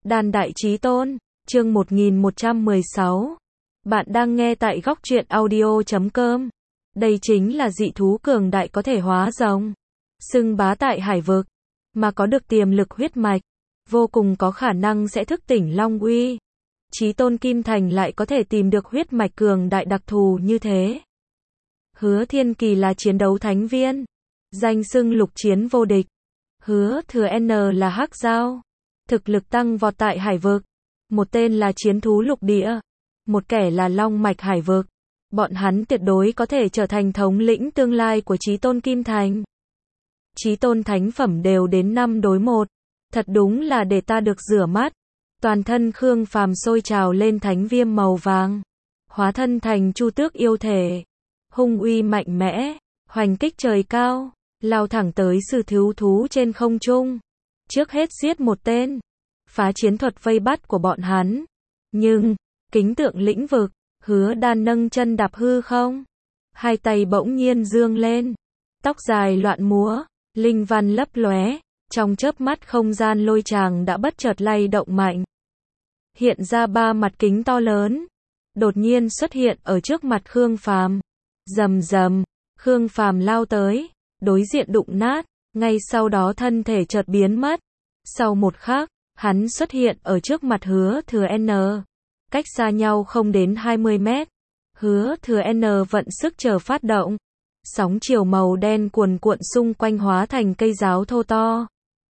Đàn Đại Chí Tôn, chương 1116. Bạn đang nghe tại góc truyện audio.com. Đây chính là dị thú cường đại có thể hóa rồng, xưng bá tại hải vực, mà có được tiềm lực huyết mạch, vô cùng có khả năng sẽ thức tỉnh Long Uy. Chí Tôn Kim Thành lại có thể tìm được huyết mạch cường đại đặc thù như thế. Hứa Thiên Kỳ là chiến đấu thánh viên, danh xưng lục chiến vô địch. Hứa Thừa N là hắc giao, thực lực tăng vọt tại hải vực. Một tên là chiến thú lục địa, một kẻ là long mạch hải vực. Bọn hắn tuyệt đối có thể trở thành thống lĩnh tương lai của Chí Tôn Kim Thành. Chí Tôn thánh phẩm đều đến 5 đối 1. Thật đúng là để ta được rửa mắt. Toàn thân Khương Phàm sôi trào lên thánh viêm màu vàng, hóa thân thành Chu Tước yêu thể, hung uy mạnh mẽ, hoành kích trời cao, lao thẳng tới sư thiếu thú trên không trung. Trước hết giết một tên, phá chiến thuật vây bắt của bọn hắn. Nhưng, kính tượng lĩnh vực, Hứa Đan nâng chân đạp hư không, hai tay bỗng nhiên dương lên, tóc dài loạn múa, linh văn lấp lóe, trong chớp mắt không gian lôi tràng đã bất chợt lay động mạnh. Hiện ra 3 mặt kính to lớn, đột nhiên xuất hiện ở trước mặt Khương Phàm. Rầm rầm, Khương Phàm lao tới, đối diện đụng nát, ngay sau đó thân thể chợt biến mất. Sau một khắc, hắn xuất hiện ở trước mặt Hứa Thừa N, cách xa nhau không đến 20 mét. Hứa Thừa N vận sức chờ phát động, sóng chiều màu đen cuồn cuộn xung quanh hóa thành cây giáo thô to.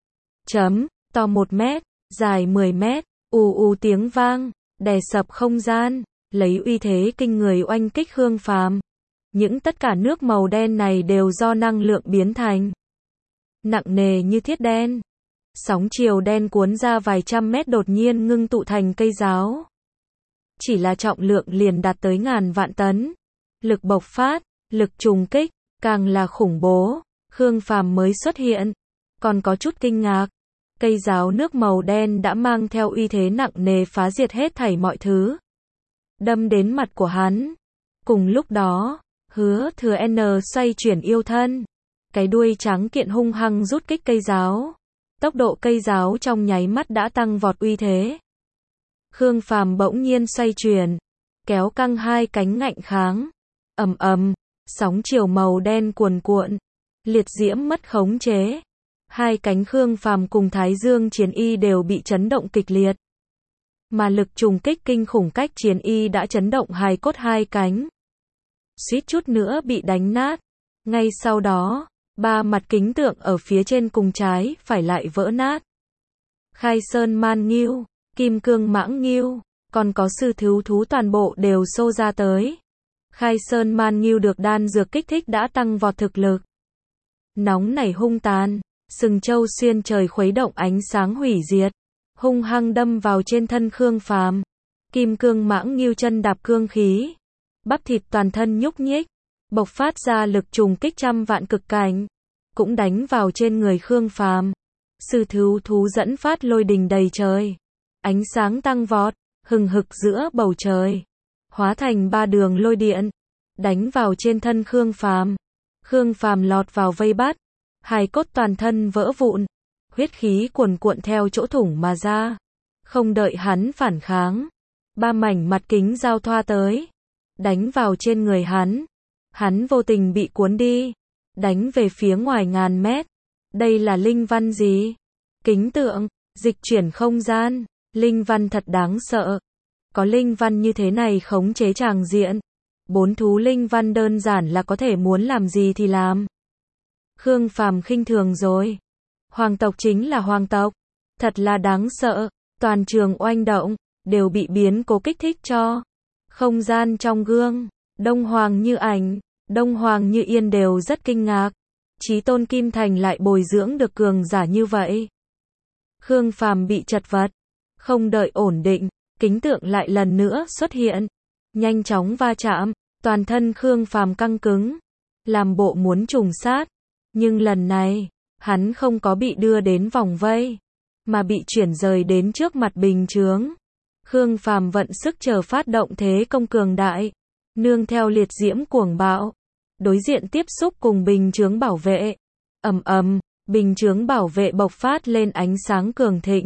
To 1 mét, dài 10 mét, ù tiếng vang, đè sập không gian, lấy uy thế kinh người oanh kích Khương Phàm. Những tất cả nước màu đen này đều do năng lượng biến thành, nặng nề như thiết đen. Sóng chiều đen cuốn ra vài trăm mét đột nhiên ngưng tụ thành cây giáo. Chỉ là trọng lượng liền đạt tới ngàn vạn tấn. Lực bộc phát, lực trùng kích, càng là khủng bố. Khương Phàm mới xuất hiện, còn có chút kinh ngạc. Cây giáo nước màu đen đã mang theo uy thế nặng nề phá diệt hết thảy mọi thứ, đâm đến mặt của hắn. Cùng lúc đó, Hứa Thừa N xoay chuyển yêu thân, cái đuôi trắng kiện hung hăng rút kích cây giáo. Tốc độ cây giáo trong nháy mắt đã tăng vọt uy thế. Khương Phàm bỗng nhiên xoay chuyển, kéo căng hai cánh ngạnh kháng. Ầm ầm, sóng chiều màu đen cuồn cuộn, liệt diễm mất khống chế. Hai cánh Khương Phàm cùng Thái Dương Chiến Y đều bị chấn động kịch liệt. Mà lực trùng kích kinh khủng cách Chiến Y đã chấn động hài cốt hai cánh, suýt chút nữa bị đánh nát. Ngay sau đó, 3 mặt kính tượng ở phía trên cùng trái phải lại vỡ nát. Khai Sơn Man Ngưu, Kim Cương Mãng Ngưu, còn có sư thiếu thú toàn bộ đều xô ra tới. Khai Sơn Man Ngưu được đan dược kích thích đã tăng vọt thực lực. Nóng nảy hung tàn, sừng trâu xuyên trời khuấy động ánh sáng hủy diệt, hung hăng đâm vào trên thân Khương Phàm. Kim Cương Mãng Ngưu chân đạp cương khí, bắp thịt toàn thân nhúc nhích, bộc phát ra lực trùng kích trăm vạn cực cảnh, cũng đánh vào trên người Khương Phàm. Sư thiếu thú dẫn phát lôi đình đầy trời, ánh sáng tăng vọt, hừng hực giữa bầu trời, hóa thành 3 đường lôi điện, đánh vào trên thân Khương Phàm. Khương Phàm lọt vào vây bắt, hài cốt toàn thân vỡ vụn, huyết khí cuồn cuộn theo chỗ thủng mà ra. Không đợi hắn phản kháng, 3 mảnh mặt kính giao thoa tới, đánh vào trên người hắn. Hắn vô tình bị cuốn đi, đánh về phía ngoài ngàn mét. Đây là linh văn gì? Kính tượng, dịch chuyển không gian, linh văn thật đáng sợ. Có linh văn như thế này khống chế tràng diện, 4 thú linh văn đơn giản là có thể muốn làm gì thì làm. Khương Phàm khinh thường rồi. Hoàng tộc chính là hoàng tộc, thật là đáng sợ. Toàn trường oanh động, đều bị biến cố kích thích cho. Không gian trong gương, Đông Hoàng Như Ảnh, Đông Hoàng Như Yên đều rất kinh ngạc. Chí Tôn Kim Thành lại bồi dưỡng được cường giả như vậy. Khương Phàm bị chật vật, không đợi ổn định, kính tượng lại lần nữa xuất hiện, nhanh chóng va chạm, toàn thân Khương Phàm căng cứng, làm bộ muốn trùng sát. Nhưng lần này, hắn không có bị đưa đến vòng vây, mà bị chuyển rời đến trước mặt bình chướng. Khương Phàm vận sức chờ phát động thế công cường đại, nương theo liệt diễm cuồng bạo, đối diện tiếp xúc cùng bình chướng bảo vệ. Ầm ầm, bình chướng bảo vệ bộc phát lên ánh sáng cường thịnh,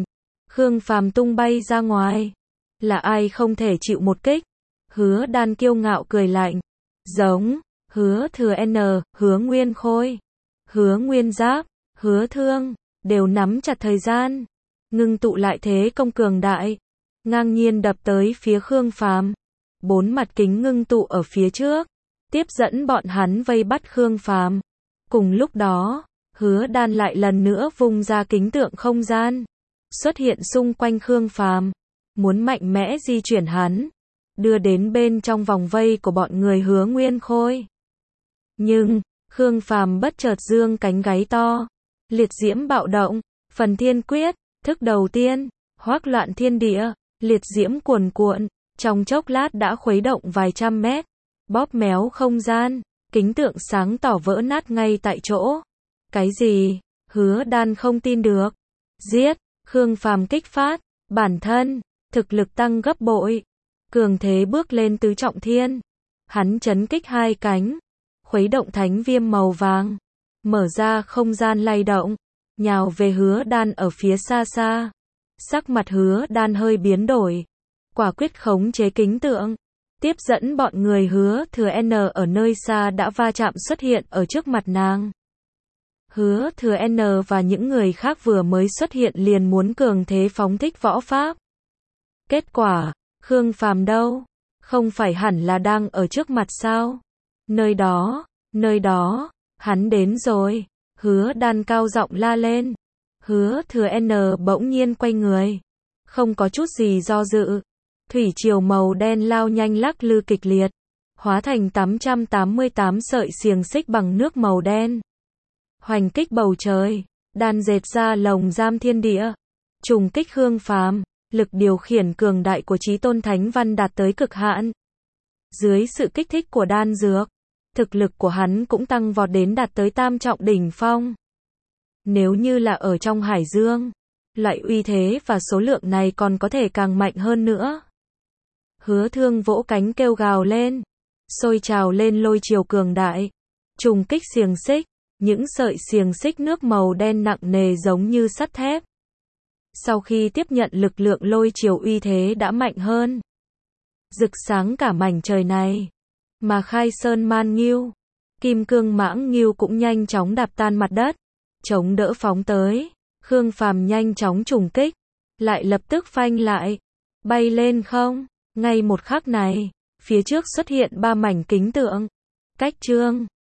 Khương Phàm tung bay ra ngoài. Là ai không thể chịu một kích? Hứa Đan kiêu ngạo cười lạnh. Giống, Hứa Thừa N, Hứa Nguyên Khôi, Hứa Nguyên Giáp, Hứa Thương, đều nắm chặt thời gian, ngưng tụ lại thế công cường đại, ngang nhiên đập tới phía Khương Phàm. 4 mặt kính ngưng tụ ở phía trước, tiếp dẫn bọn hắn vây bắt Khương Phàm. Cùng lúc đó, Hứa Đan lại lần nữa vung ra kính tượng không gian, xuất hiện xung quanh Khương Phàm, muốn mạnh mẽ di chuyển hắn, đưa đến bên trong vòng vây của bọn người Hứa Nguyên Khôi. Nhưng, Khương Phàm bất chợt dương cánh gáy to, liệt diễm bạo động, phần thiên quyết, thức đầu tiên, hoắc loạn thiên địa, liệt diễm cuồn cuộn, trong chốc lát đã khuấy động vài trăm mét, bóp méo không gian, kính tượng sáng tỏ vỡ nát ngay tại chỗ. Cái gì? Hứa Đan không tin được. Giết! Khương Phàm kích phát, bản thân, thực lực tăng gấp bội, cường thế bước lên tứ trọng thiên. Hắn chấn kích hai cánh, khuấy động thánh viêm màu vàng, mở ra không gian lay động, nhào về Hứa Đan ở phía xa xa. Sắc mặt Hứa Đan hơi biến đổi, quả quyết khống chế kính tượng, tiếp dẫn bọn người Hứa Thừa N ở nơi xa đã va chạm xuất hiện ở trước mặt nàng. Hứa Thừa N và những người khác vừa mới xuất hiện liền muốn cường thế phóng thích võ pháp. Kết quả, Khương Phàm đâu? Không phải hẳn là đang ở trước mặt sao? Nơi đó, hắn đến rồi. Hứa Đan cao giọng la lên. Hứa Thừa N bỗng nhiên quay người, không có chút gì do dự. Thủy triều màu đen lao nhanh lắc lư kịch liệt, hóa thành 888 sợi xiềng xích bằng nước màu đen. Hoành kích bầu trời, đan dệt ra lồng giam thiên địa, trùng kích Khương Phàm, lực điều khiển cường đại của Chí Tôn Thánh Văn đạt tới cực hạn. Dưới sự kích thích của đan dược, thực lực của hắn cũng tăng vọt đến đạt tới tam trọng đỉnh phong. Nếu như là ở trong hải dương, loại uy thế và số lượng này còn có thể càng mạnh hơn nữa. Hứa Thương vỗ cánh kêu gào lên, sôi trào lên lôi triều cường đại, trùng kích xiềng xích, những sợi xiềng xích nước màu đen nặng nề giống như sắt thép. Sau khi tiếp nhận lực lượng lôi triều uy thế đã mạnh hơn, rực sáng cả mảnh trời này. Mà Khai Sơn Man Ngưu, Kim Cương Mãng Ngưu cũng nhanh chóng đạp tan mặt đất, chống đỡ phóng tới. Khương Phàm nhanh chóng trùng kích, lại lập tức phanh lại, bay lên không. Ngay một khắc này, phía trước xuất hiện 3 mảnh kính tượng, cách chương